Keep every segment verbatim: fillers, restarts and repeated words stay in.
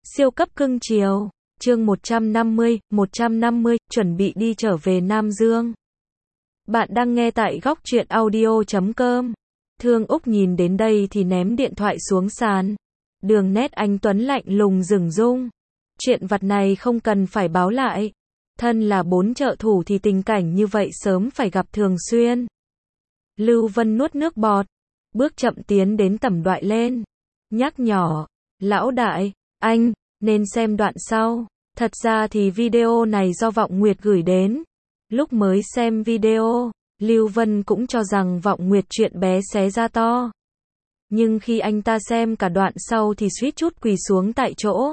Siêu cấp cưng chiều. Chương một trăm năm mươi, một trăm năm mươi, chuẩn bị đi trở về Nam Dương. Bạn đang nghe tại góc truyện audio chấm com. Thương Úc nhìn đến đây thì ném điện thoại xuống sàn. Đường nét anh tuấn lạnh lùng rừng rung. Chuyện vặt này không cần phải báo lại. Thân là bốn trợ thủ thì tình cảnh như vậy sớm phải gặp thường xuyên. Lưu Vân nuốt nước bọt, bước chậm tiến đến tẩm đoại lên, nhắc nhỏ, lão đại, anh, nên xem đoạn sau. Thật ra thì video này do Vọng Nguyệt gửi đến. Lúc mới xem video, Lưu Vân cũng cho rằng Vọng Nguyệt chuyện bé xé ra to. Nhưng khi anh ta xem cả đoạn sau thì suýt chút quỳ xuống tại chỗ.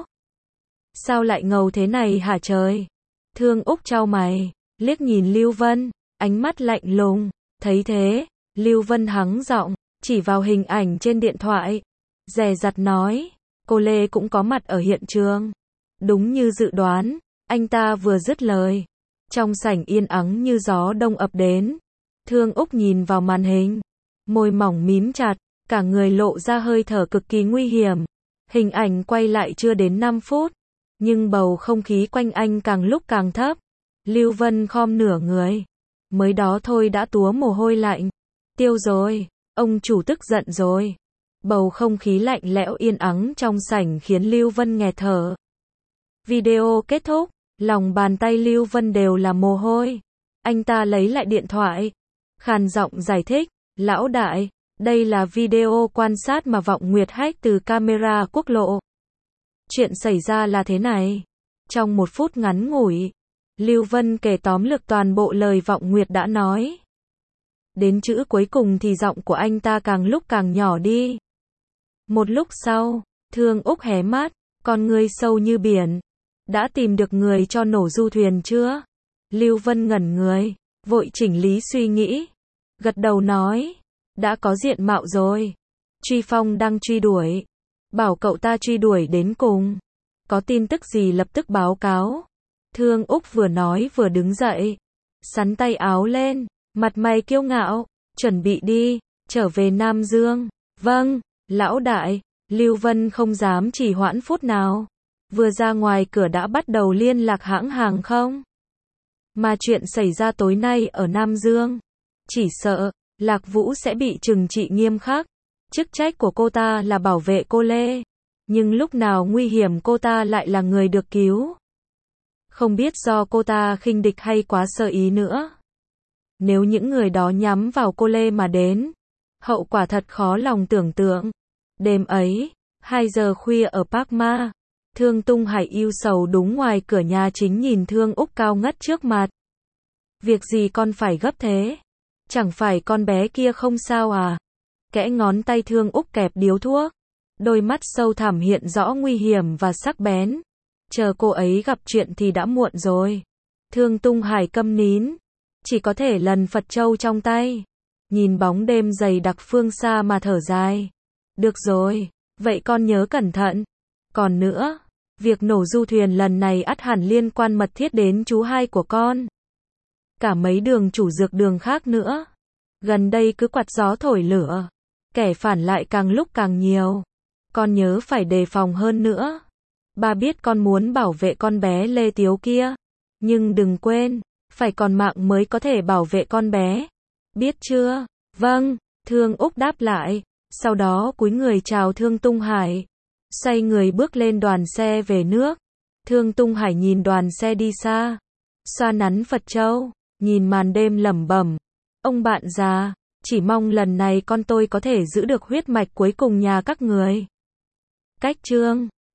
Sao lại ngầu thế này hả trời? Thương Úc chau mày, liếc nhìn Lưu Vân, ánh mắt lạnh lùng. Thấy thế, Lưu Vân hắng giọng, chỉ vào hình ảnh trên điện thoại, dè dặt nói, cô Lê cũng có mặt ở hiện trường. Đúng như dự đoán, anh ta vừa dứt lời, trong sảnh yên ắng như gió đông ập đến. Thương Úc nhìn vào màn hình, môi mỏng mím chặt, cả người lộ ra hơi thở cực kỳ nguy hiểm. Hình ảnh quay lại chưa đến năm phút, nhưng bầu không khí quanh anh càng lúc càng thấp. Lưu Vân khom nửa người, mới đó thôi đã túa mồ hôi lạnh. Tiêu rồi, ông chủ tức giận rồi. Bầu không khí lạnh lẽo yên ắng trong sảnh khiến Lưu Vân nghẹt thở. Video kết thúc, lòng bàn tay Lưu Vân đều là mồ hôi. Anh ta lấy lại điện thoại, khàn giọng giải thích, lão đại, đây là video quan sát mà Vọng Nguyệt hack từ camera quốc lộ. Chuyện xảy ra là thế này. Trong một phút ngắn ngủi, Lưu Vân kể tóm lược toàn bộ lời Vọng Nguyệt đã nói. Đến chữ cuối cùng thì giọng của anh ta càng lúc càng nhỏ đi. Một lúc sau, Thương Úc hé mắt, con ngươi sâu như biển. Đã tìm được người cho nổ du thuyền chưa? Lưu Vân ngẩn người, vội chỉnh lý suy nghĩ. Gật đầu nói, đã có diện mạo rồi. Truy Phong đang truy đuổi. Bảo cậu ta truy đuổi đến cùng. Có tin tức gì lập tức báo cáo. Thương Úc vừa nói vừa đứng dậy, xắn tay áo lên, mặt mày kiêu ngạo, chuẩn bị đi, trở về Nam Dương. Vâng, lão đại. Lưu Vân không dám trì hoãn phút nào. Vừa ra ngoài cửa đã bắt đầu liên lạc hãng hàng không. Mà chuyện xảy ra tối nay ở Nam Dương, chỉ sợ Lạc Vũ sẽ bị trừng trị nghiêm khắc. Chức trách của cô ta là bảo vệ cô Lê, nhưng lúc nào nguy hiểm cô ta lại là người được cứu. Không biết do cô ta khinh địch hay quá sơ ý nữa. Nếu những người đó nhắm vào cô Lê mà đến, hậu quả thật khó lòng tưởng tượng. Đêm ấy, hai giờ khuya ở Park Ma, Thương Tung Hải yêu sầu đúng ngoài cửa nhà chính nhìn Thương Úc cao ngất trước mặt. Việc gì con phải gấp thế? Chẳng phải con bé kia không sao à? Kẽ ngón tay Thương Úc kẹp điếu thuốc, đôi mắt sâu thẳm hiện rõ nguy hiểm và sắc bén. Chờ cô ấy gặp chuyện thì đã muộn rồi. Thương Tung Hải câm nín, chỉ có thể lần Phật châu trong tay, nhìn bóng đêm dày đặc phương xa mà thở dài. Được rồi, vậy con nhớ cẩn thận. Còn nữa, việc nổ du thuyền lần này ắt hẳn liên quan mật thiết đến chú hai của con. Cả mấy đường chủ dược đường khác nữa. Gần đây cứ quạt gió thổi lửa, kẻ phản lại càng lúc càng nhiều. Con nhớ phải đề phòng hơn nữa. Ba biết con muốn bảo vệ con bé Lê Tiếu kia, nhưng đừng quên, phải còn mạng mới có thể bảo vệ con bé. Biết chưa? Vâng, Thương Úc đáp lại, sau đó cúi người chào Thương Tung Hải, xoay người bước lên đoàn xe về nước. Thương Tung Hải nhìn đoàn xe đi xa, xoa nắn Phật châu, nhìn màn đêm lẩm bẩm, ông bạn già, chỉ mong lần này con tôi có thể giữ được huyết mạch cuối cùng nhà các người. Cách chương